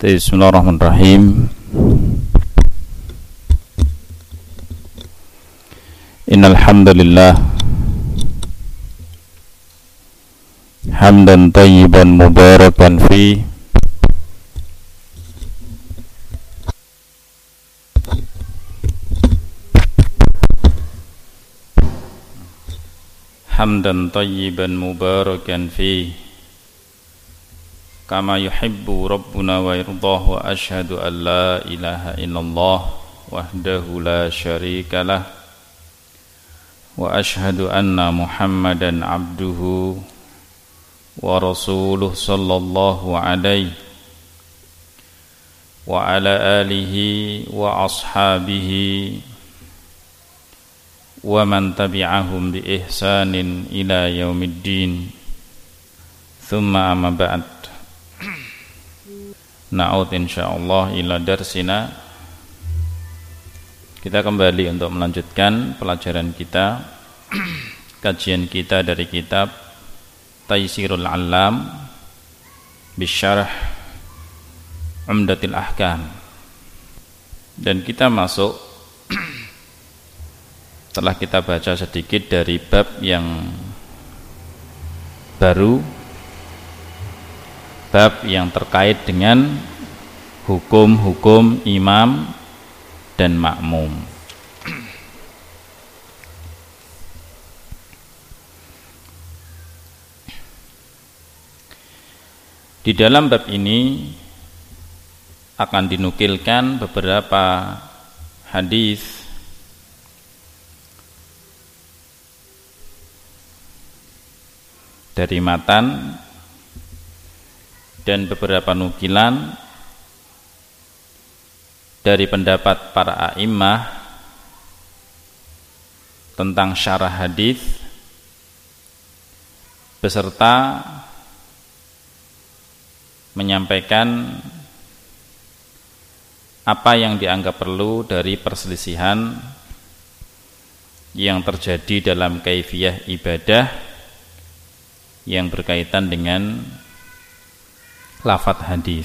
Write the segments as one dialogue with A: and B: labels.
A: Bismillahirrahmanirrahim. Innal hamdalillah hamdan thayyiban mubarakan fi hamdan thayyiban mubarakan fi kama yuhibbu rabbuna wa yardah, wa ashhadu an la ilaha illallah wahdahu la syarikalah, wa ashhadu anna muhammadan abduhu wa rasuluh sallallahu alaihi wa ala alihi wa ashabihi wa man tabi'ahum bi ihsanin ila yaumiddin. Thumma amma ba'd. Na'ud insyaallah ila darsina. Kita kembali untuk melanjutkan pelajaran kita, kajian kita dari kitab Taysirul Allam bisyarh Umdatil Ahkam. Dan kita masuk setelah kita baca sedikit dari bab yang baru, bab yang terkait dengan hukum-hukum imam dan makmum. Di dalam bab ini akan dinukilkan beberapa hadis dari matan dan beberapa nukilan dari pendapat para a'immah tentang syarah hadis beserta menyampaikan apa yang dianggap perlu dari perselisihan yang terjadi dalam kaifiyah ibadah yang berkaitan dengan lafadz hadis.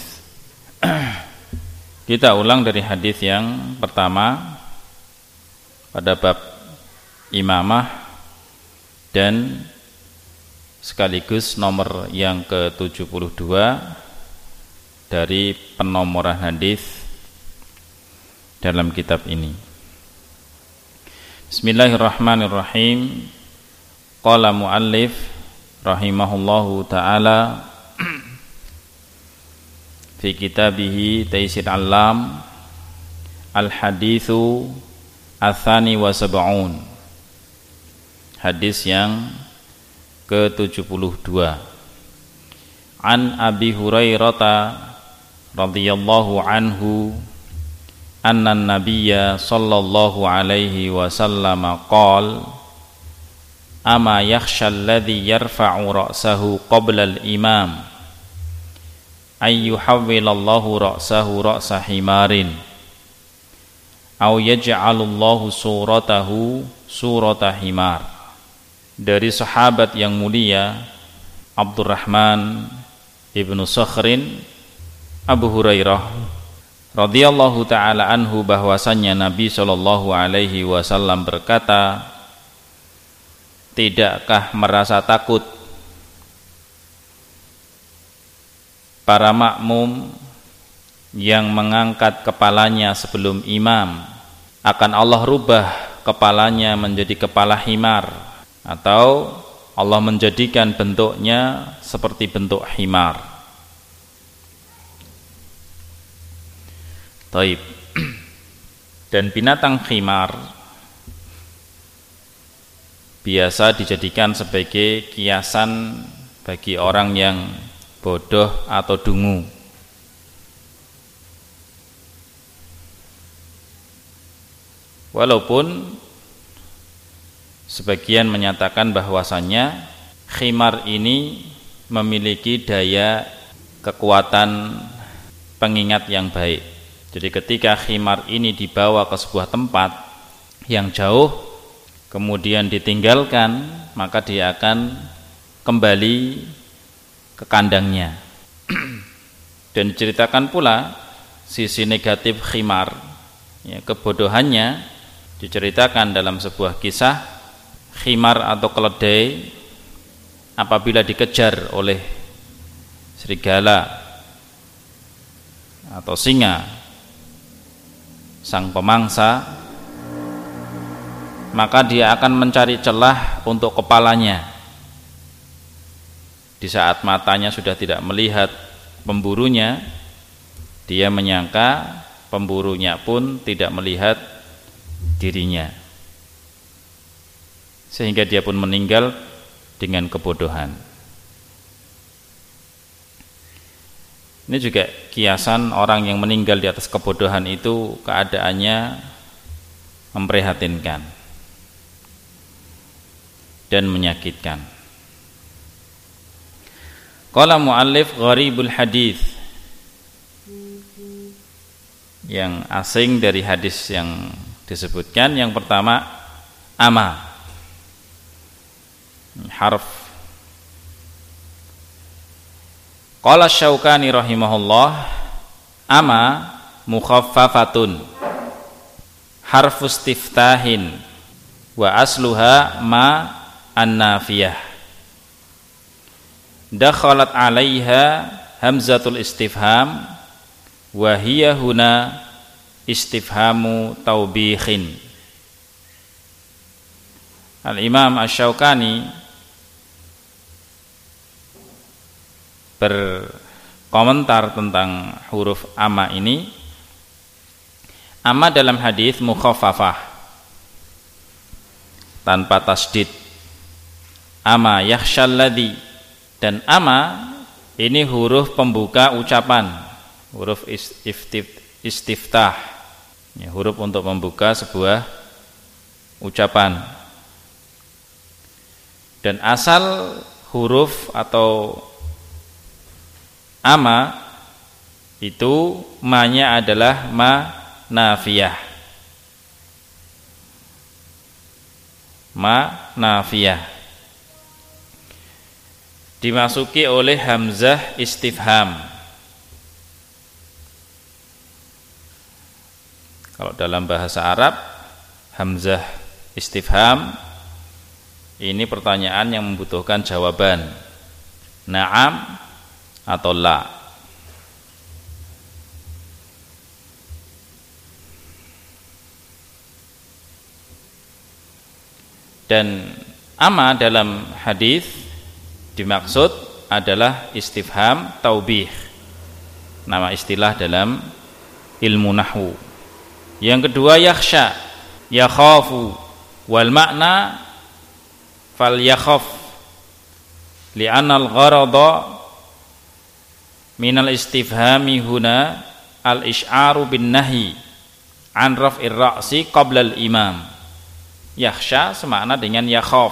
A: Kita ulang dari hadis yang pertama pada bab imamah dan sekaligus nomor yang ke-72 dari penomoran hadis dalam kitab ini. Bismillahirrahmanirrahim. Qala muallif rahimahullahu ta'ala fi kitabihi Taysir Allam al-hadithu athani wa sab'un, hadis yang ke-72. An Abi Hurairah radhiyallahu anhu anna nabiyya sallallahu alaihi wasallam qala ama yakhsha alladhi yarfa'u ra'sahu qabla al-imam ay yuhawwilallahu ra'sahu ra'sa himarin aw yaj'alullahu suratahu surata himar. Dari sahabat yang mulia Abdurrahman ibnu Sakhrin, Abu Hurairah radhiyallahu ta'ala anhu, bahwasannya Nabi sallallahu alaihi wasallam berkata, tidakkah merasa takut para makmum yang mengangkat kepalanya sebelum imam akan Allah rubah kepalanya menjadi kepala himar, atau Allah menjadikan bentuknya seperti bentuk himar. Taib. Dan binatang himar biasa dijadikan sebagai kiasan bagi orang yang bodoh atau dungu. Walaupun sebagian menyatakan bahwasannya khimar ini memiliki daya kekuatan pengingat yang baik. Jadi ketika khimar ini dibawa ke sebuah tempat yang jauh, kemudian ditinggalkan, maka dia akan kembali ke kandangnya. Dan diceritakan pula sisi negatif khimar, ya, kebodohannya diceritakan dalam sebuah kisah. Khimar atau keledai apabila dikejar oleh serigala atau singa, sang pemangsa, maka dia akan mencari celah untuk kepalanya. Di saat matanya sudah tidak melihat pemburunya, dia menyangka pemburunya pun tidak melihat dirinya, sehingga dia pun meninggal dengan kebodohan. Ini juga kiasan orang yang meninggal di atas kebodohan itu keadaannya memprihatinkan dan menyakitkan. Qala muallif gharibul hadis, yang asing dari hadis yang disebutkan, yang pertama ama, harf. Qala Syaukani rahimahullah, ama mukhaffafatun harfu istiftahin wa asluha ma an-nafiyah, dakhalat 'alaiha hamzatul istifham wa hiya huna istifhamu taubikhin. Al-Imam Asy-Syaukani berkomentar tentang huruf ama ini. Ama dalam hadis mukhaffafah, tanpa tasdid. Ama yakhsyalladzi, dan ama ini huruf pembuka ucapan, huruf istiftah, ya, huruf untuk membuka sebuah ucapan. Dan asal huruf atau ama itu ma-nya adalah ma nafiyah. Ma nafiyah dimasuki oleh hamzah istifham. Kalau dalam bahasa Arab, hamzah istifham ini pertanyaan yang membutuhkan jawaban, na'am atau la. Dan ama dalam hadis dimaksud adalah istifham taubih, nama istilah dalam ilmu nahwu. Yang kedua yakhsha, yakhafu, wal makna fal yakhaf, li'anna al-gharada minal istifhami huna al-isy'aru bin nahi an raf'ir ra'si qabla al-imam. Yakhsha semakna dengan yakhaf.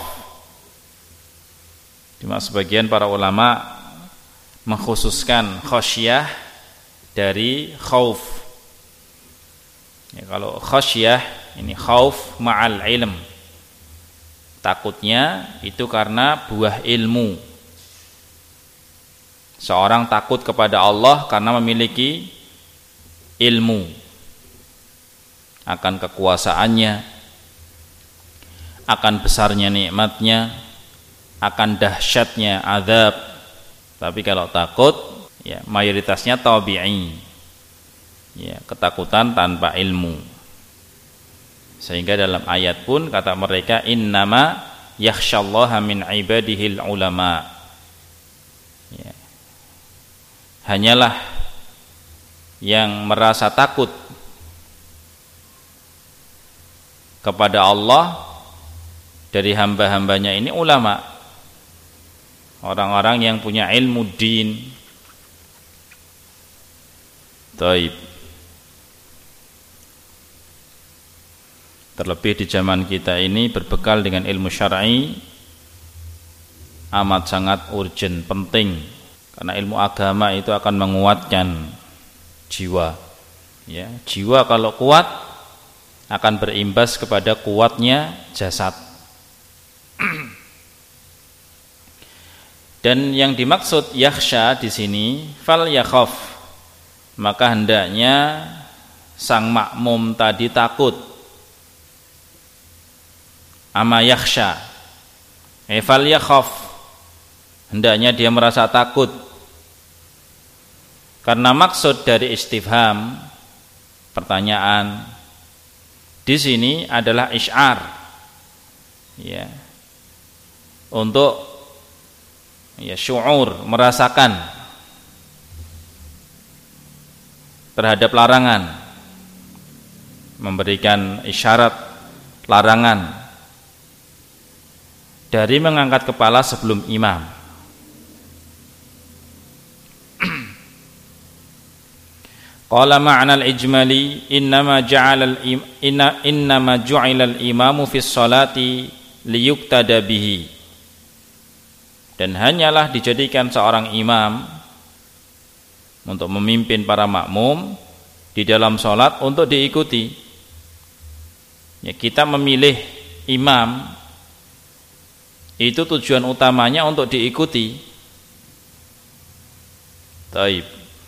A: Cuma sebagian para ulama mengkhususkan khasyah dari khauf. Ya, kalau khasyah ini khauf ma'al ilm, takutnya itu karena buah ilmu. Seorang takut kepada Allah karena memiliki ilmu akan kekuasaannya, akan besarnya nikmatnya, akan dahsyatnya azab. Tapi kalau takut, ya mayoritasnya tabi'i, ya ketakutan tanpa ilmu. Sehingga dalam ayat pun kata mereka innama yakhsyallaha min ibadihil ulama, ya, hanyalah yang merasa takut kepada Allah dari hamba-hambanya ini ulama, orang-orang yang punya ilmu din. Taib. Terlebih di zaman kita ini berbekal dengan ilmu syar'i amat sangat urgent, penting, karena ilmu agama itu akan menguatkan jiwa. Ya, jiwa kalau kuat akan berimbas kepada kuatnya jasad. Dan yang dimaksud yakhsha di sini fal yakhaf, maka hendaknya sang makmum tadi takut. Ama yakhsha, fal yakhaf, hendaknya dia merasa takut. Karena maksud dari istifham, pertanyaan di sini adalah isy'ar, ya, untuk ya syu'ur, merasakan terhadap larangan, memberikan isyarat larangan dari mengangkat kepala sebelum imam. Qala ma'na al-ijmali innama ju'ila al-imamu fi sholati liyuqtada bihi. Dan hanyalah dijadikan seorang imam untuk memimpin para makmum di dalam sholat untuk diikuti. Ya, kita memilih imam itu tujuan utamanya untuk diikuti. Taib.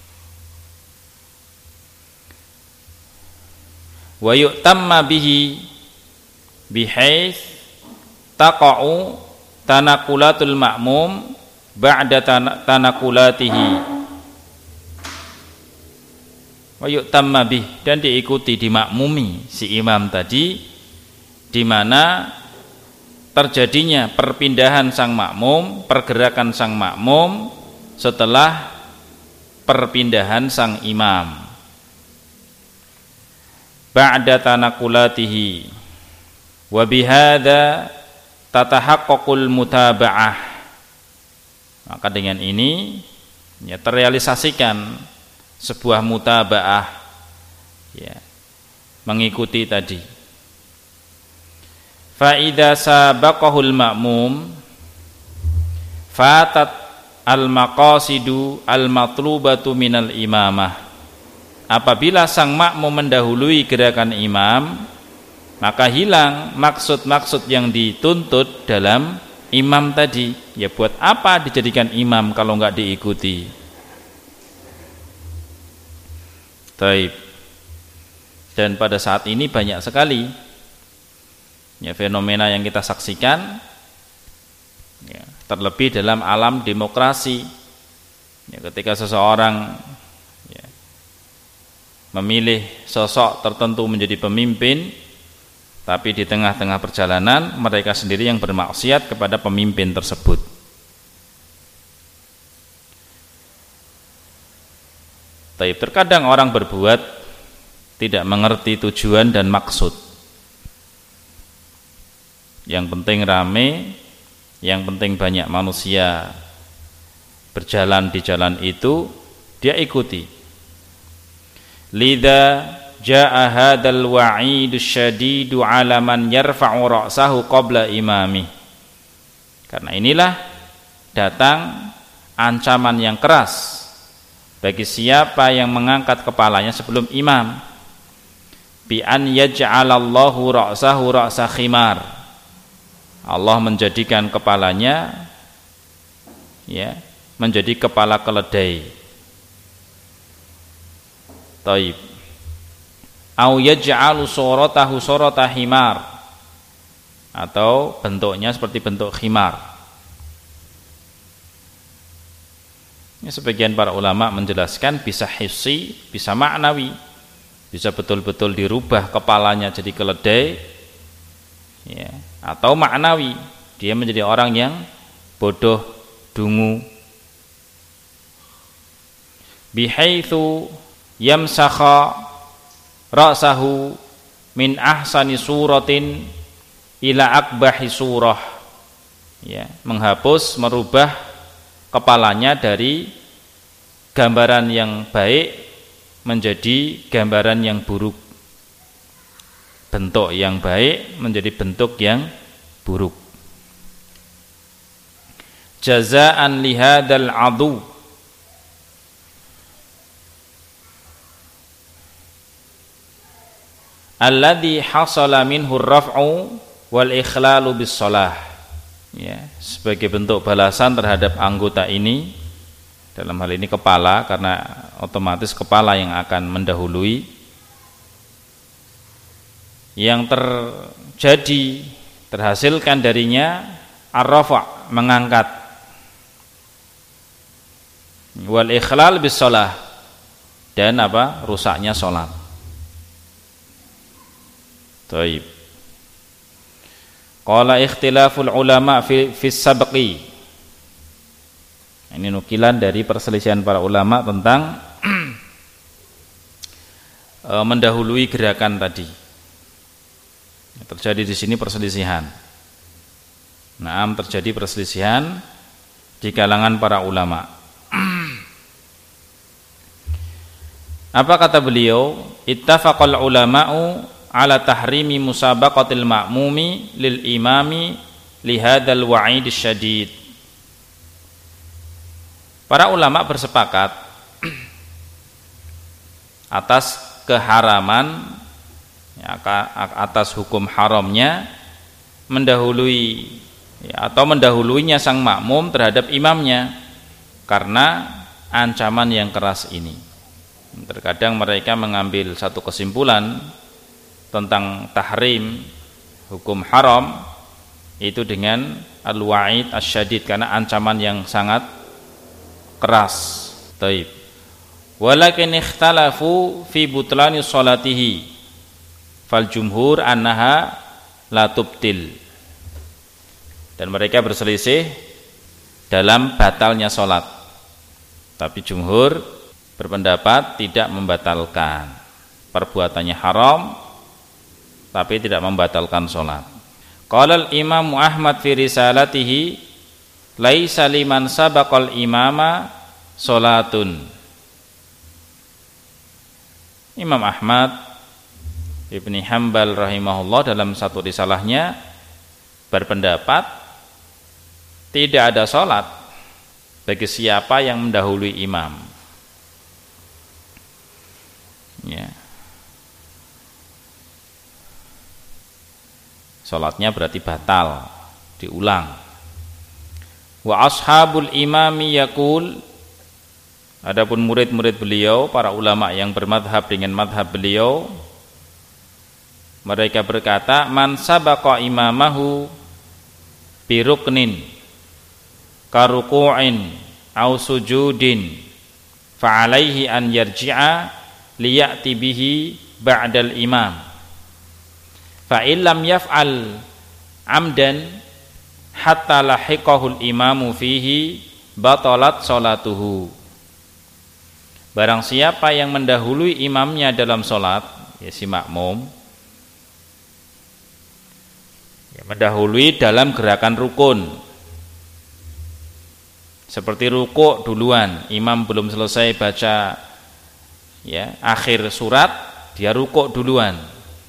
A: Wa yu'tamma bihi bihaits taqa'u tanaqulatul ma'mum ba'da tanakulatihi. Wa yu'tamma bih, dan diikuti, dimakmumi si imam tadi, di mana terjadinya perpindahan sang makmum, pergerakan sang makmum setelah perpindahan sang imam. Ba'da tanakulatihi wa bihadza tatahaqqaqul mutaba'ah. Maka dengan ini ya terrealisasikan sebuah mutaba'ah, ya, mengikuti tadi. Fa idza sabaqahul ma'mum fatat al maqasidu al matlubatu minal imamah. Apabila sang makmum mendahului gerakan imam, maka hilang maksud-maksud yang dituntut dalam imam tadi. Ya, buat apa dijadikan imam kalau enggak diikuti? Taib. Dan pada saat ini banyak sekali ya fenomena yang kita saksikan, ya, terlebih dalam alam demokrasi, ya, ketika seseorang ya, memilih sosok tertentu menjadi pemimpin, tapi di tengah-tengah perjalanan mereka sendiri yang bermaksiat kepada pemimpin tersebut. Taib. Terkadang orang berbuat tidak mengerti tujuan dan maksud. Yang penting rame, yang penting banyak manusia berjalan di jalan itu, dia ikuti. Lidza jaa hadzal wa'idus syadidu 'ala man yarfa'u ra'sahu qabla imami. Karena inilah datang ancaman yang keras bagi siapa yang mengangkat kepalanya sebelum imam. Bi an yaj'alallahu ra'sahu ra'sa khimar. Allah menjadikan kepalanya ya menjadi kepala keledai. Taib. Au yaj'alu suratahu surata himar, atau bentuknya seperti bentuk khimar. Ya, sebagian para ulama menjelaskan bisa hissi, bisa maknawi. Bisa betul-betul dirubah kepalanya jadi keledai, ya, atau maknawi, dia menjadi orang yang bodoh, dungu. Bihaitsu yamsakha ra'sahu min ahsani suratin ila akbahi surah, ya, menghapus, merubah kepalanya dari gambaran yang baik menjadi gambaran yang buruk, bentuk yang baik menjadi bentuk yang buruk. Jazaan lihadal adu, alladhi hasala minhu raf'u wal ikhlalu bis shalah. Ya, sebagai bentuk balasan terhadap anggota ini dalam hal ini kepala, karena otomatis kepala yang akan mendahului. Yang terhasilkan darinya ar-rafa', mengangkat, wal ikhlal bis shalah, dan rusaknya salat. Baik. Qala ikhtilaful ulama fi sabqi. Ini nukilan dari perselisihan para ulama tentang mendahului gerakan tadi. Terjadi di sini perselisihan. Terjadi perselisihan di kalangan para ulama. Apa kata beliau? Ittafaqal ulama'u ala tahrimi musabaqatil ma'mumi lil imami li hadzal wa'id syadid. Para ulama bersepakat atas keharaman, atas hukum haramnya mendahului atau mendahuluinya sang makmum terhadap imamnya karena ancaman yang keras ini. Terkadang mereka mengambil satu kesimpulan tentang tahrim, hukum haram, itu dengan al-wa'id asyadid, karena ancaman yang sangat keras. Taib. Walakin ikhtalafu fi butlani sholatihi fal jumhur annaha la tubtil. Dan mereka berselisih dalam batalnya sholat, tapi jumhur berpendapat tidak membatalkan, perbuatannya haram tapi tidak membatalkan sholat. Qala al-Imam Ahmad fi risalatihi laisa liman sabaqal imama sholatun. Imam Ahmad Ibni Hanbal rahimahullah dalam satu risalahnya berpendapat tidak ada sholat bagi siapa yang mendahului imam. Ya. Sholatnya berarti batal, diulang. Wa ashabul imami yaqul, adapun murid-murid beliau, para ulama yang bermadhab dengan madhab beliau, mereka berkata, man sabaqa imamahu biruknin karuku'in au sujudin fa'alaihi an yarji'a liya'ti bihi ba'dal imam fa illam yaf'al amdan hatta lahiqahul imamu fihi batalat sholatuhu. Barang siapa yang mendahului imamnya dalam sholat, ya si makmum, ya, mendahului dalam gerakan rukun, seperti rukuk duluan, imam belum selesai baca ya akhir surat, dia rukuk duluan,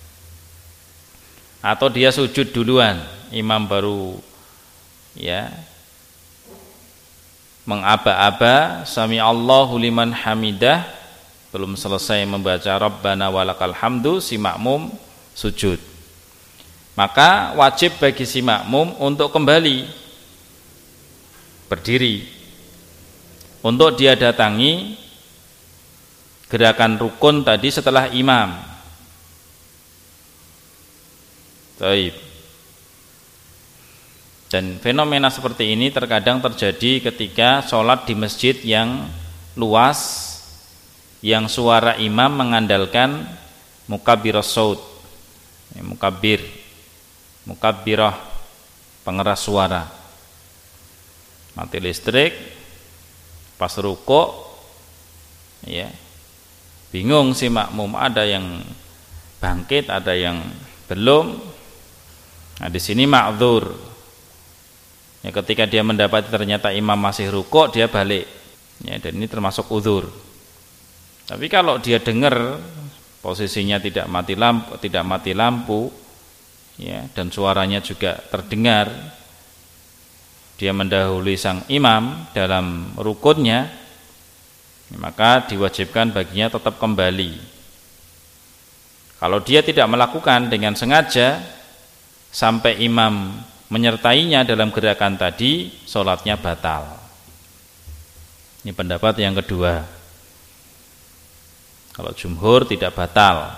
A: atau dia sujud duluan, imam baru ya mengaba-aba sami Allahu liman hamidah, belum selesai membaca Rabbana walakal hamdu, si makmum sujud. Maka wajib bagi si makmum untuk kembali berdiri untuk dia datangi gerakan rukun tadi setelah imam. Baik. Dan fenomena seperti ini terkadang terjadi ketika sholat di masjid yang luas, yang suara imam mengandalkan mukabbirus shaut, mukabbirah, pengeras suara. Mati listrik, pas rukuk, ya bingung si makmum, ada yang bangkit, ada yang belum. Nah di sini ma'dzur. Ya, ketika dia mendapati ternyata imam masih rukuk, dia balik. Ya, dan ini termasuk uzur. Tapi kalau dia dengar posisinya tidak mati lampu, ya, dan suaranya juga terdengar, dia mendahului sang imam dalam rukunnya, maka diwajibkan baginya tetap kembali. Kalau dia tidak melakukan dengan sengaja sampai imam menyertainya dalam gerakan tadi, sholatnya batal. Ini pendapat yang kedua. Kalau jumhur tidak batal.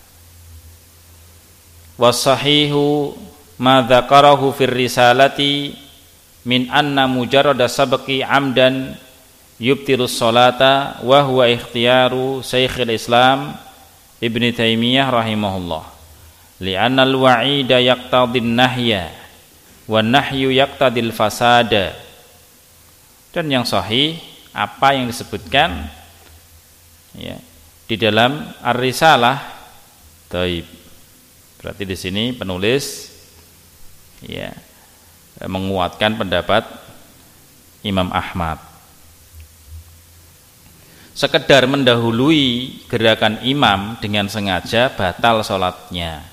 A: Wasahihu ma dzakarahu fir risalati min anna mujarrada sabqi amdan yubtilus salata wa huwa ikhtiyaru Syekhul Islam Ibnu Taimiyah rahimahullah. Li'anna al-wa'ida yaqtadin nahya wa nahyu yaqtadil fasada. Dan yang sahih apa yang disebutkan ya di dalam Ar-Risalah. Taib. Berarti di sini penulis ya menguatkan pendapat Imam Ahmad. Sekedar mendahului gerakan imam dengan sengaja batal sholatnya.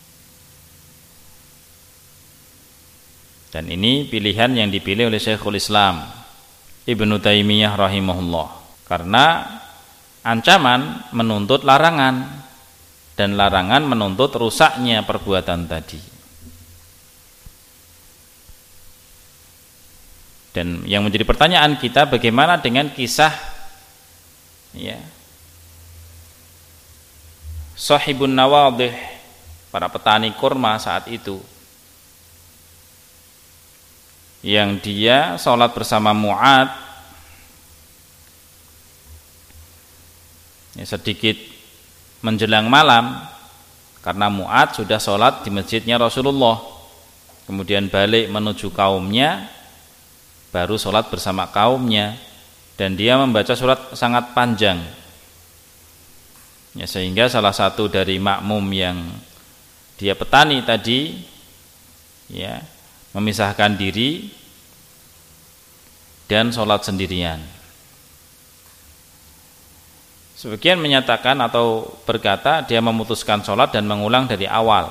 A: Dan ini pilihan yang dipilih oleh Syekhul Islam Ibnu Taimiyah rahimahullah. Karena ancaman menuntut larangan, dan larangan menuntut rusaknya perbuatan tadi. Dan yang menjadi pertanyaan kita, bagaimana dengan kisah ya Sahibun Nawadih, para petani kurma saat itu, yang dia sholat bersama Mu'ad ya, sedikit menjelang malam, karena Mu'ad sudah sholat di masjidnya Rasulullah, kemudian balik menuju kaumnya, baru sholat bersama kaumnya, dan dia membaca surat sangat panjang ya, sehingga salah satu dari makmum yang dia petani tadi ya memisahkan diri dan sholat sendirian. Sebagian menyatakan atau berkata dia memutuskan sholat dan mengulang dari awal.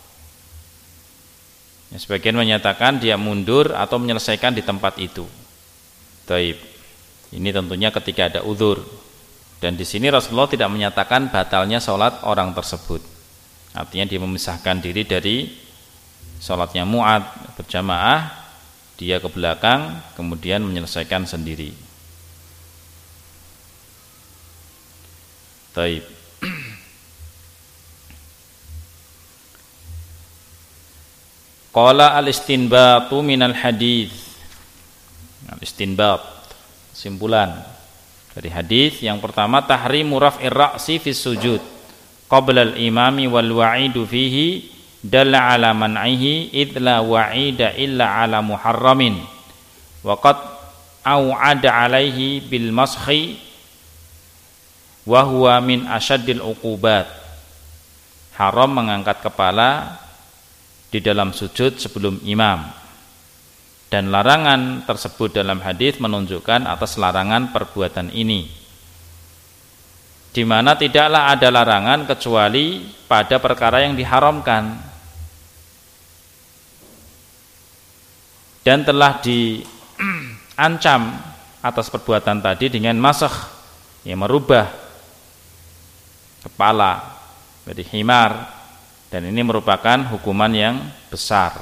A: Ya, sebagian menyatakan dia mundur atau menyelesaikan di tempat itu. Taib. Ini tentunya ketika ada uzur. Dan di sini Rasulullah tidak menyatakan batalnya sholat orang tersebut. Artinya dia memisahkan diri dari sholatnya Mu'ad berjamaah, dia ke belakang, kemudian menyelesaikan sendiri. Taib. Qala al-istinbatu minal hadits. Al-istinbat, kesimpulan dari hadis yang pertama, tahrimu raf'ir ra'si fi sujud qabla al-imami wal wa'idu fihi dalla ala man'ihi idh la wa'ida illa ala muharramin wa qad au'ada alaihi bil maskhi wa huwa min asyaddil uqubat. Haram mengangkat kepala di dalam sujud sebelum imam, dan larangan tersebut dalam hadis menunjukkan atas larangan perbuatan ini, di mana tidaklah ada larangan kecuali pada perkara yang diharamkan, dan telah diancam atas perbuatan tadi dengan masakh, yang merubah kepala dari himar, dan ini merupakan hukuman yang besar.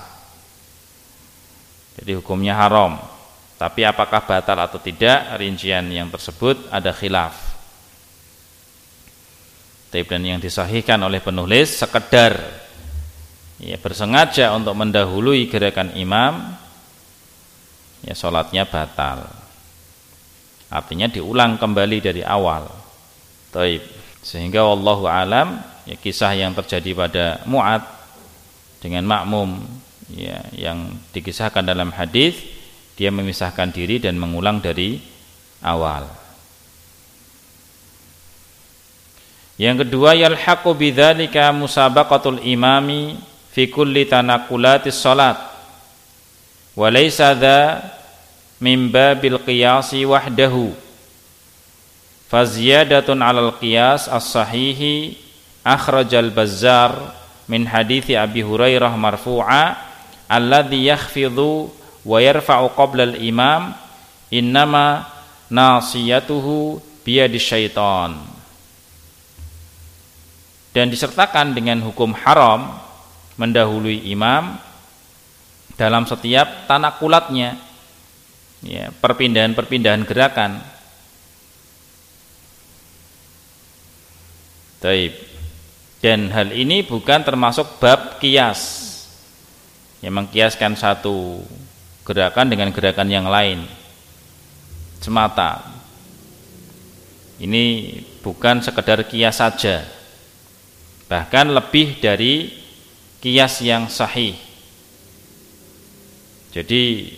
A: Jadi hukumnya haram. Tapi apakah batal atau tidak, rincian yang tersebut ada khilaf. Dan yang disahihkan oleh penulis, sekedar ya bersengaja untuk mendahului gerakan imam, ya sholatnya batal. Artinya diulang kembali dari awal. Taib. Sehingga wallahu alam ya, kisah yang terjadi pada Mu'ad dengan makmum ya, yang dikisahkan dalam hadis, dia memisahkan diri dan mengulang dari awal. Yang kedua, yalhaqu bidzalika musabaqatul imami fi kulli tanaqulatis salat wa laysa dza min babil qiyasi wahdahu. Faziyadatun alal qiyas as-sahihi akhrajal Bazzar min hadithi Abi Hurairah marfu'a alladhi yakhfidhu wa yarfa'u qabla al-imam innama nasiyatuhu biyadi syaitan. Dan disertakan dengan hukum haram mendahului imam dalam setiap tanakulatnya ya, perpindahan-perpindahan gerakan, Taib. Dan hal ini bukan termasuk bab kias, yang mengkiaskan satu gerakan dengan gerakan yang lain semata. Ini bukan sekedar kias saja, bahkan lebih dari kias yang sahih. Jadi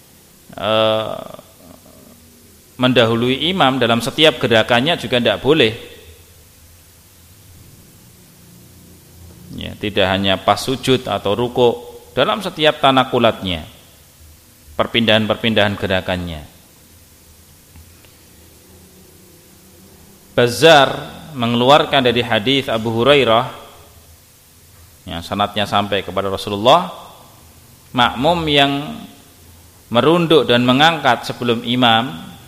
A: mendahului imam dalam setiap gerakannya juga tidak boleh. Ya, tidak hanya pas sujud atau ruku, dalam setiap tanakulatnya, perpindahan-perpindahan gerakannya. Bazzar mengeluarkan dari hadis Abu Hurairah yang sanadnya sampai kepada Rasulullah, makmum yang merunduk dan mengangkat sebelum imam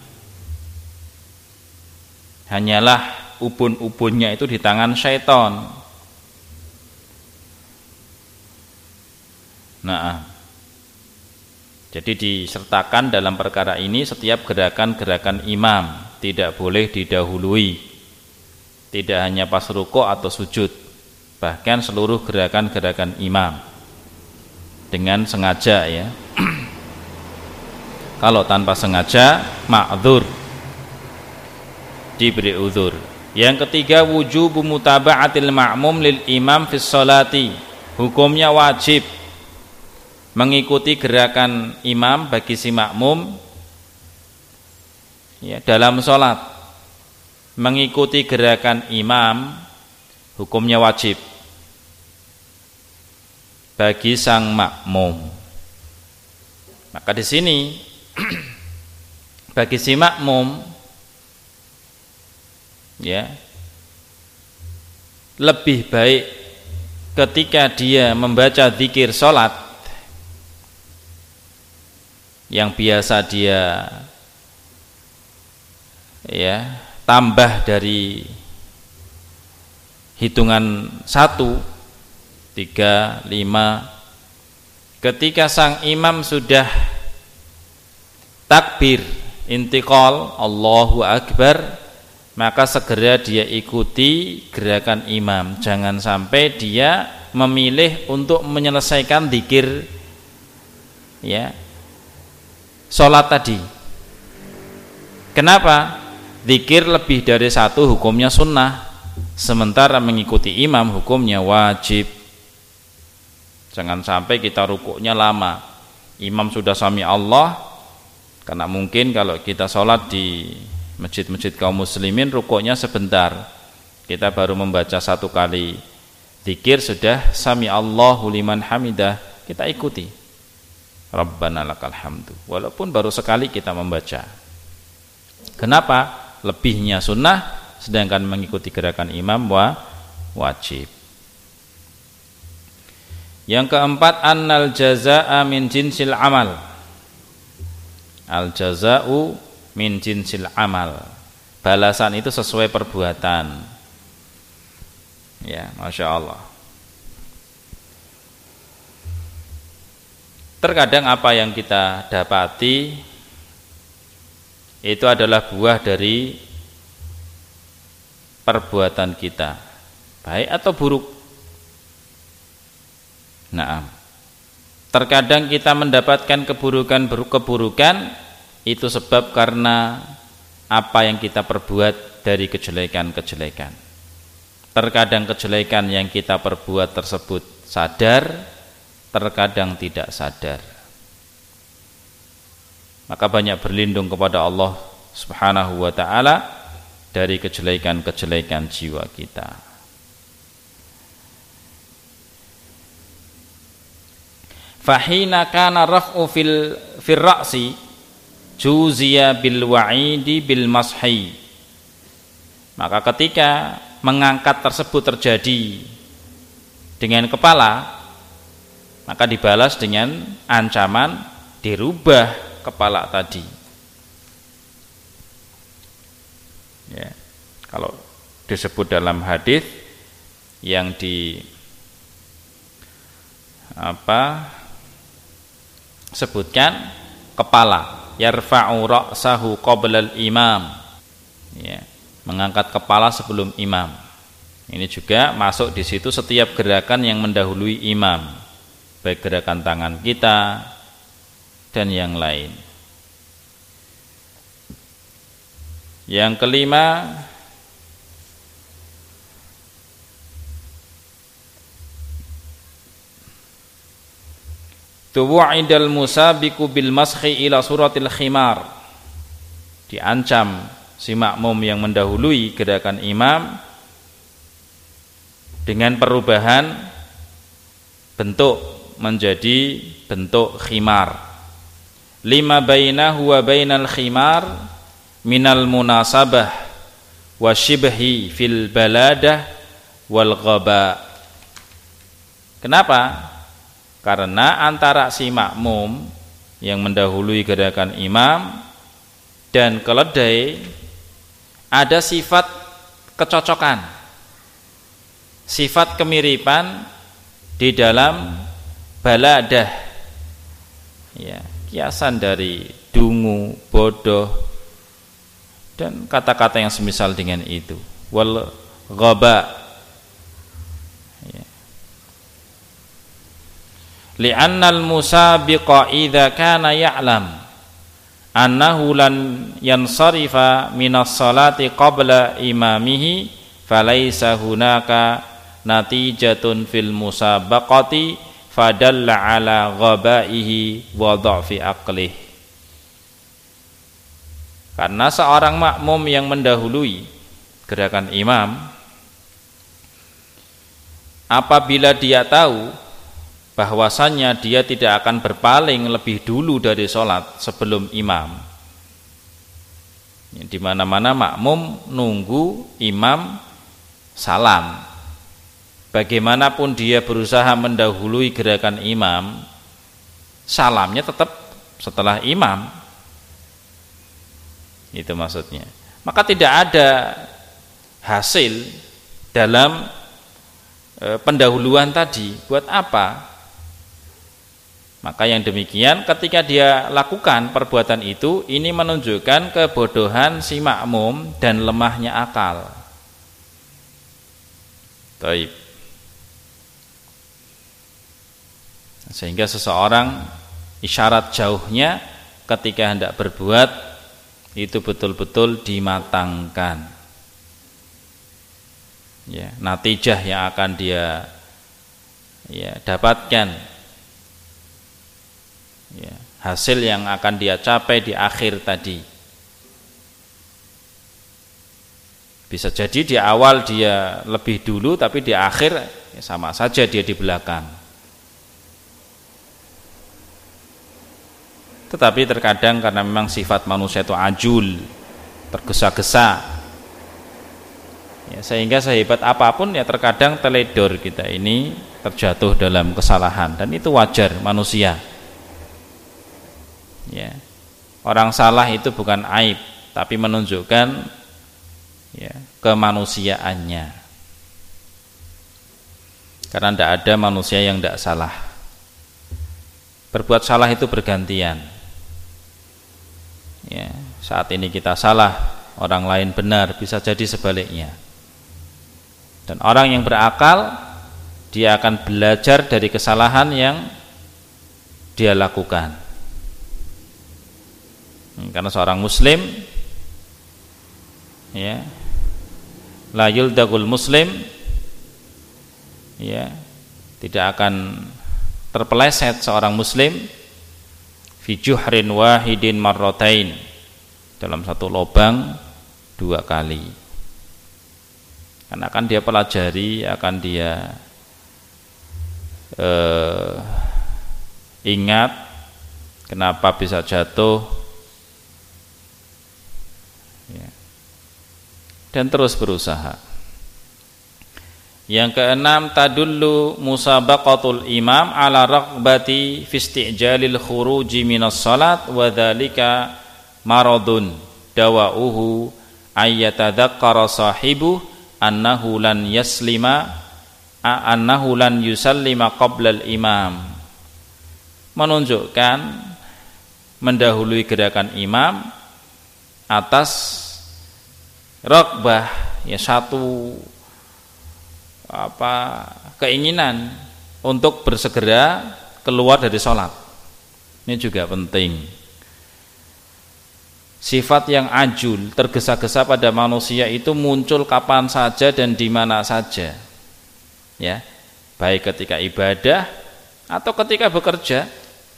A: hanyalah ubun-ubunnya itu di tangan syaitan. Nah, jadi disertakan dalam perkara ini setiap gerakan-gerakan imam tidak boleh didahului, tidak hanya pas rukuk atau sujud, bahkan seluruh gerakan-gerakan imam dengan sengaja ya. Kalau tanpa sengaja ma'dzur, diberi uzur. Yang ketiga, wujubu mutaba'atil ma'mum lil imam fis sholati, hukumnya wajib mengikuti gerakan imam bagi si makmum ya, dalam sholat. Mengikuti gerakan imam hukumnya wajib bagi sang makmum. Maka di sini bagi si makmum ya, lebih baik ketika dia membaca zikir sholat yang biasa dia ya tambah dari hitungan 1, 3, 5, ketika sang imam sudah takbir intiqal Allahu Akbar, maka segera dia ikuti gerakan imam. Jangan sampai dia memilih untuk menyelesaikan zikir ya sholat tadi. Kenapa? Zikir lebih dari 1 hukumnya sunnah, sementara mengikuti imam hukumnya wajib. Jangan sampai kita rukuknya lama, imam sudah sami Allah, karena mungkin kalau kita sholat di masjid-masjid kaum muslimin rukuknya sebentar, kita baru membaca 1 kali zikir sudah sami Allahu liman hamidah, kita ikuti Rabbana lakal hamdu, walaupun baru sekali kita membaca. Kenapa? Lebihnya sunnah, sedangkan mengikuti gerakan imam wajib. Yang keempat, annal jazaa'a min jinsil amal. Al jazaa'u min jinsil amal. Balasan itu sesuai perbuatan. Ya, Masya Allah. Terkadang apa yang kita dapati itu adalah buah dari perbuatan kita, baik atau buruk. Nah, terkadang kita mendapatkan keburukan itu sebab karena apa yang kita perbuat dari kejelekan-kejelekan. Terkadang kejelekan yang kita perbuat tersebut sadar, terkadang tidak sadar. Maka banyak berlindung kepada Allah Subhanahu wa ta'ala dari kejelekan-kejelekan jiwa kita. Fahina kana raf'u fil ra'si juziya bil wa'idi bil mashi. Maka ketika mengangkat tersebut terjadi dengan kepala, maka dibalas dengan ancaman dirubah kepala tadi. Ya, kalau disebut dalam hadis yang sebutkan kepala, yarfa'u ra'sahu qabla al-imam, ya, mengangkat kepala sebelum imam. Ini juga masuk di situ setiap gerakan yang mendahului imam, baik gerakan tangan kita dan yang lain. Yang kelima, tuwa'idal musabiqu bil maskhi ila suratil khimar. Diancam si makmum yang mendahului gerakan imam dengan perubahan bentuk menjadi bentuk khimar. Lima bainahu wa bainal khimar minal munasabah wa shibhi fil baladah wal ghaba. Kenapa? Karena antara si makmum yang mendahului gerakan imam dan keledai ada sifat kecocokan, sifat kemiripan di dalam baladah, ya, kiasan dari dungu, bodoh, dan kata-kata yang semisal dengan itu. Wal ghaba, li'annal musabiqa idza kana ya'lam annahu lan yansarifa minas salati qabla imamihi falaysa hunaka natijatun fil musabaqati fadalla ala ghabaihi wa dha'fi aqlih. Karena seorang makmum yang mendahului gerakan imam, apabila dia tahu bahwasannya dia tidak akan berpaling lebih dulu dari sholat sebelum imam, di mana-mana makmum nunggu imam salam, bagaimanapun dia berusaha mendahului gerakan imam, salamnya tetap setelah imam. Itu maksudnya. Maka tidak ada hasil dalam pendahuluan tadi. Buat apa? Maka yang demikian ketika dia lakukan perbuatan itu, ini menunjukkan kebodohan si makmum dan lemahnya akal. Taib. Sehingga seseorang isyarat jauhnya ketika hendak berbuat itu betul-betul dimatangkan. Ya, natijah yang akan dia dapatkan, hasil yang akan dia capai di akhir tadi. Bisa jadi di awal dia lebih dulu, tapi di akhir sama saja dia di belakang. Tetapi terkadang karena memang sifat manusia itu ajul, tergesa-gesa, sehingga sehebat apapun terkadang teledor kita ini terjatuh dalam kesalahan, dan itu wajar manusia. Orang salah itu bukan aib, tapi menunjukkan kemanusiaannya. Karena tidak ada manusia yang tidak salah. Berbuat salah itu bergantian. Saat ini kita salah, orang lain benar, bisa jadi sebaliknya. Dan orang yang berakal, dia akan belajar dari kesalahan yang dia lakukan. Karena seorang muslim la yuldagul muslim, tidak akan terpeleset seorang muslim fi juhrin wahidin marratain, dalam satu lubang 2 kali. Karena akan dia pelajari, akan dia ingat kenapa bisa jatuh, dan terus berusaha. Yang keenam, tadullu musabaqatul imam ala raghbati fi isti'jalil khuruji minas salat wa dzalika maradun dawa'uhu ayyatadzakkara sahibu annahu lan yusallima qabla al-imam. Menunjukkan mendahului gerakan imam atas raghbah, satu keinginan untuk bersegera keluar dari sholat. Ini juga penting. Sifat yang ajul, tergesa-gesa pada manusia itu muncul kapan saja dan di mana saja. Ya, baik ketika ibadah atau ketika bekerja,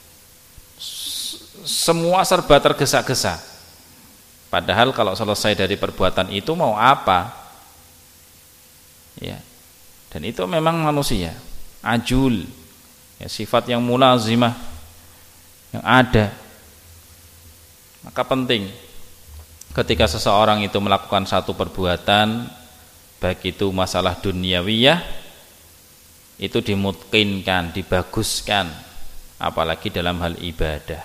A: semua serba tergesa-gesa. Padahal kalau selesai dari perbuatan itu mau apa? Ya. Dan itu memang manusia, ajul. Ya, sifat yang mulazimah yang ada. Maka penting ketika seseorang itu melakukan satu perbuatan, baik itu masalah duniawiyah, itu dimutkinkan, dibaguskan, apalagi dalam hal ibadah.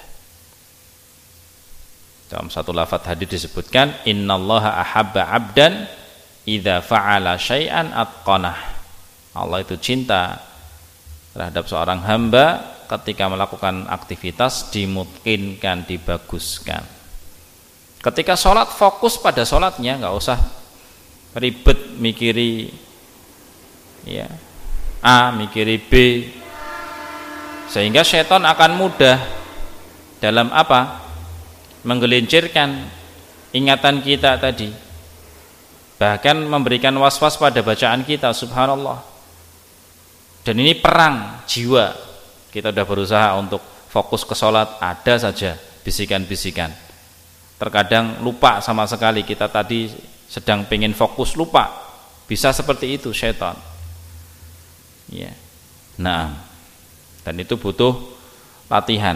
A: Dalam satu lafaz hadis disebutkan, innallaha ahabba 'abdan idza fa'ala syai'an atqanah. Allah itu cinta terhadap seorang hamba ketika melakukan aktivitas dimutkinkan, dibaguskan. Ketika sholat, fokus pada sholatnya, nggak usah ribet mikiri ya A, mikiri B, sehingga setan akan mudah dalam apa? Menggelincirkan ingatan kita tadi, bahkan memberikan was-was pada bacaan kita. Subhanallah. Dan ini perang jiwa. Kita sudah berusaha untuk fokus ke sholat, ada saja bisikan-bisikan. Terkadang lupa sama sekali, kita tadi sedang pengen fokus, lupa. Bisa seperti itu syaitan. Ya. Nah, dan itu butuh latihan.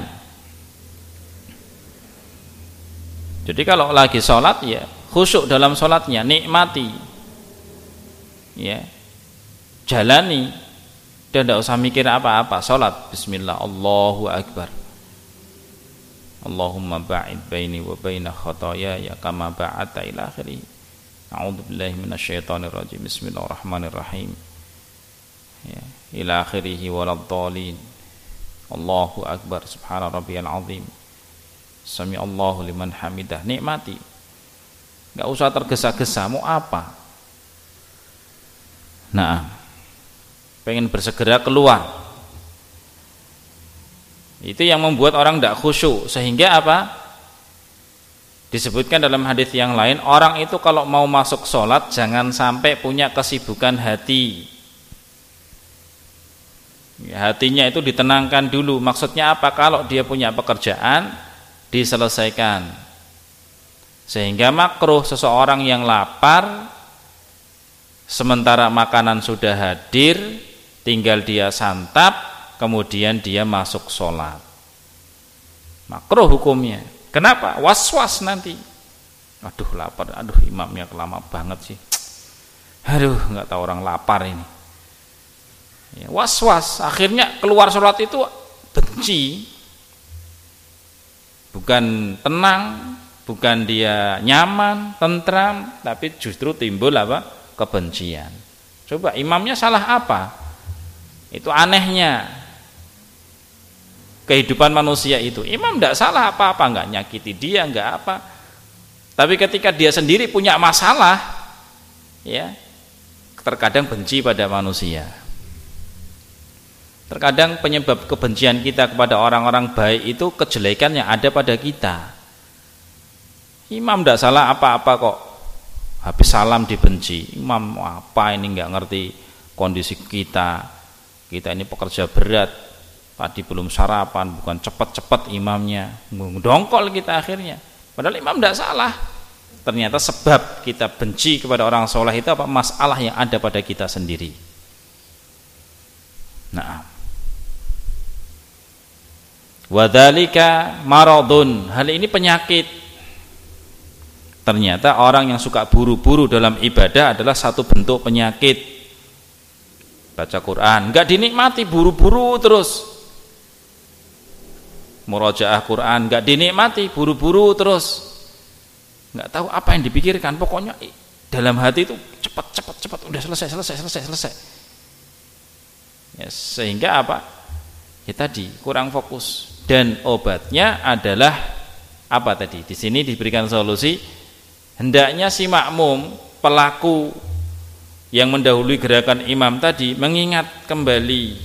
A: Jadi kalau lagi sholat, ya khusyuk dalam sholatnya, nikmati, ya, jalani. Dan tidak usah mikir apa-apa, sholat bismillah, Allahu Akbar, Allahumma ba'id baini wa baina khotoyaya kama ba'ata ila akhirih, a'udzubillahi minasyaitonir rajim, bismillahirrahmanirrahim, ya, ila akhirih waladdallin, Allahu Akbar, subhana rabbiyal azim, sami Allahu liman hamidah. Nikmati, nggak usah tergesa-gesa. Mau apa? Nah, pengen bersegera keluar, itu yang membuat orang tidak khusyuk. Sehingga apa? Disebutkan dalam hadis yang lain, orang itu kalau mau masuk sholat jangan sampai punya kesibukan hati. Ya, hatinya itu ditenangkan dulu. Maksudnya apa? Kalau dia punya pekerjaan, diselesaikan. Sehingga makruh seseorang yang lapar sementara makanan sudah hadir, tinggal dia santap, kemudian dia masuk sholat. Makruh hukumnya. Kenapa? Was-was nanti. Aduh lapar, aduh imamnya lama banget sih. Aduh nggak tahu orang lapar ini. Ya, was-was. Akhirnya keluar sholat itu benci. Bukan tenang, bukan dia nyaman, tentram, tapi justru timbul apa? Kebencian. Coba imamnya salah apa? Itu anehnya kehidupan manusia itu. Imam tidak salah apa-apa, nggak nyakiti dia, nggak apa. Tapi ketika dia sendiri punya masalah, ya, terkadang benci pada manusia. Terkadang penyebab kebencian kita kepada orang-orang baik itu kejelekan yang ada pada kita. Imam tidak salah apa-apa kok, habis salam dibenci. Imam apa ini, nggak ngerti kondisi kita. Kita ini pekerja berat, tadi belum sarapan, bukan cepat-cepat imamnya, dongkol kita akhirnya. Padahal imam tidak salah. Ternyata sebab kita benci kepada orang soleh itu apa? Masalah yang ada pada kita sendiri. Nah, wadzalika maradun, hal ini penyakit. Ternyata orang yang suka buru-buru dalam ibadah adalah satu bentuk penyakit. Baca Quran enggak dinikmati, buru-buru terus. Murojaah Quran enggak dinikmati, buru-buru terus. Enggak tahu apa yang dipikirkan, pokoknya dalam hati itu cepat udah selesai. Ya, sehingga apa? Ya tadi kurang fokus. Dan obatnya adalah apa tadi? Di sini diberikan solusi, hendaknya si makmum, pelaku yang mendahului gerakan imam tadi mengingat kembali,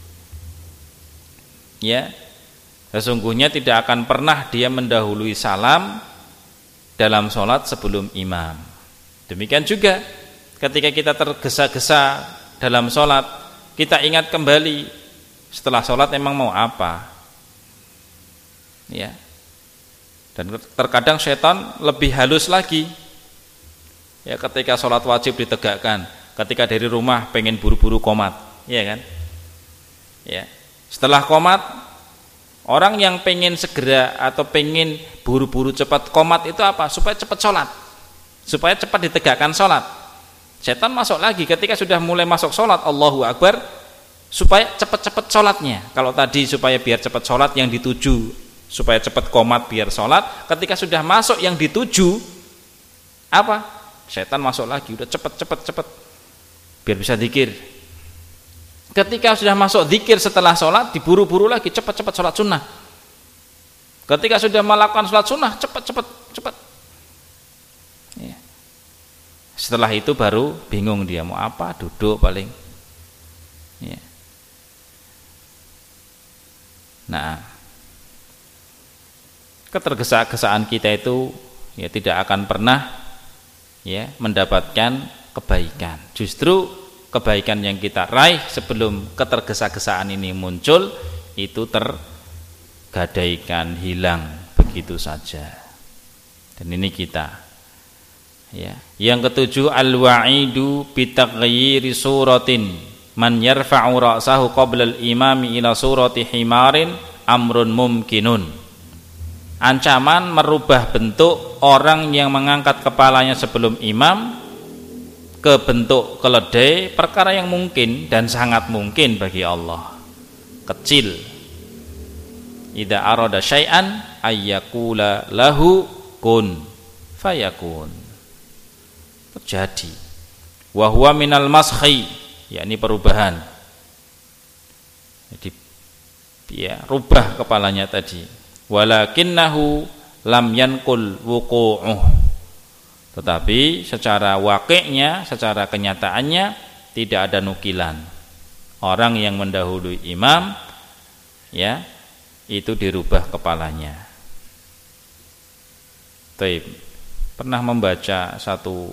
A: ya, sesungguhnya tidak akan pernah dia mendahului salam dalam sholat sebelum imam. Demikian juga ketika kita tergesa-gesa dalam sholat, kita ingat kembali setelah sholat emang mau apa, ya. Dan terkadang setan lebih halus lagi, ya, ketika sholat wajib ditegakkan, ketika dari rumah pengen buru-buru qomat, ya kan, ya. Setelah qomat, orang yang pengen segera atau pengen buru-buru cepat qomat itu apa? Supaya cepat sholat, supaya cepat ditegakkan sholat. Setan masuk lagi ketika sudah mulai masuk sholat, Allahu Akbar, supaya cepat-cepat sholatnya. Kalau tadi supaya biar cepat sholat yang dituju, supaya cepat qomat biar sholat, ketika sudah masuk yang dituju, apa? Setan masuk lagi, udah cepat biar bisa zikir. Ketika sudah masuk zikir setelah sholat, diburu-buru lagi, cepat sholat sunnah. Ketika sudah melakukan sholat sunnah, cepat. Ya. Setelah itu baru bingung dia mau apa, duduk paling. Ya. Nah, ketergesa-gesaan kita itu, ya, tidak akan pernah, ya, mendapatkan kebaikan. Justru kebaikan yang kita raih sebelum ketergesa-gesaan ini muncul itu tergadaikan, hilang begitu saja. Dan ini kita, ya. Yang ketujuh, al-wa'idu bitaghyiri suratin man yarfa'u ra'sahu qabla al-imami ila surati himarin amrun mumkinun. Ancaman merubah bentuk orang yang mengangkat kepalanya sebelum imam ke bentuk keledai, perkara yang mungkin dan sangat mungkin bagi Allah. Kecil. Idza arada syai'an ayyakula lahu kun fayakun. Terjadi. Wa huwa minal maskhi, yakni perubahan. Jadi, ya, rubah kepalanya tadi. Walakinnahu lam yankul wuqu'uh, tetapi secara waqi'nya, secara kenyataannya tidak ada nukilan orang yang mendahului imam, ya, itu dirubah kepalanya. Taib, pernah membaca satu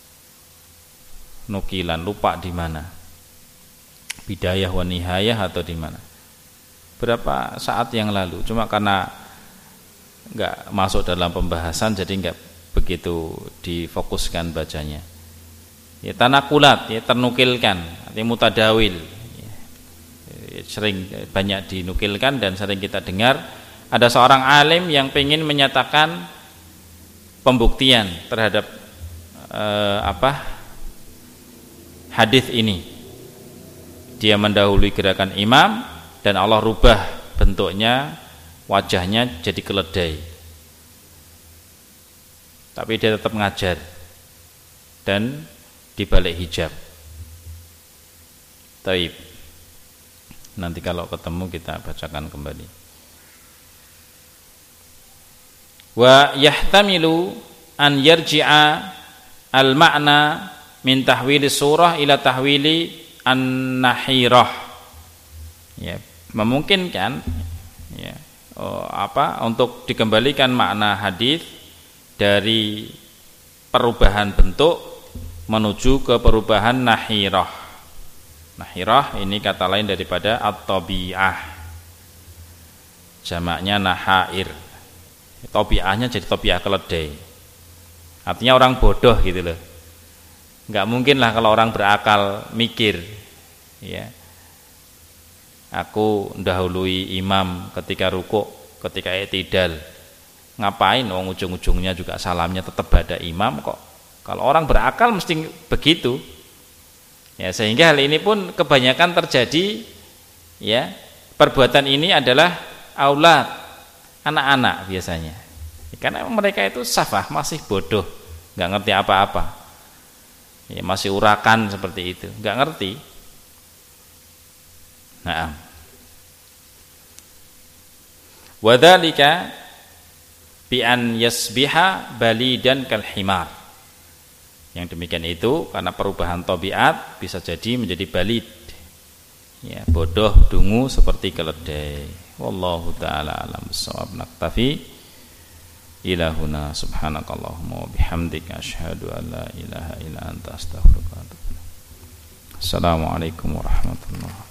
A: nukilan, lupa di mana, Bidayah wa Nihayah atau di mana, berapa saat yang lalu, cuma karena enggak masuk dalam pembahasan jadi enggak begitu difokuskan bacanya. Ya, tanakulat, ya, ternukilkan, artinya mutadawil, ya, sering banyak dinukilkan dan sering kita dengar. Ada seorang alim yang ingin menyatakan pembuktian terhadap hadis ini. Dia mendahului gerakan imam dan Allah rubah bentuknya, wajahnya jadi keledai. Tapi dia tetap ngajar dan dibalik hijab. Taib. Nanti kalau ketemu kita bacakan kembali. Wa yahtamilu an yarji'a al-ma'na min tahwili surah ila tahwili an-nahirah. Ya, memungkinkan, ya, untuk dikembalikan makna hadis dari perubahan bentuk menuju ke perubahan nahirah. Nahirah ini kata lain daripada at-tabi'ah, jamaknya nahair. Tabi'ahnya jadi tabi'ah keledai, artinya orang bodoh gitu loh. Nggak mungkin lah kalau orang berakal mikir, ya, aku mendahului imam ketika rukuk, ketika i'tidal, ngapain? Wong ujung-ujungnya juga salamnya tetap pada imam kok. Kalau orang berakal mesti begitu, ya. Sehingga hal ini pun kebanyakan terjadi, ya, perbuatan ini adalah aulad, anak-anak biasanya, karena mereka itu safah, masih bodoh, nggak ngerti apa-apa, ya, masih urakan seperti itu, nggak ngerti. Nah, wadzalika bi an yasbiha balidan kal himar. Yang demikian itu karena perubahan tabiat bisa jadi menjadi balid. Ya, bodoh dungu seperti keledai. Wallahu taala alam bissawab. Naktafi ilahuna subhanakallahumma wa bihamdika asyhadu an la ilaha illa anta astaghfiruka wa atubu ilaik. Assalamualaikum warahmatullahi wabarakatuh.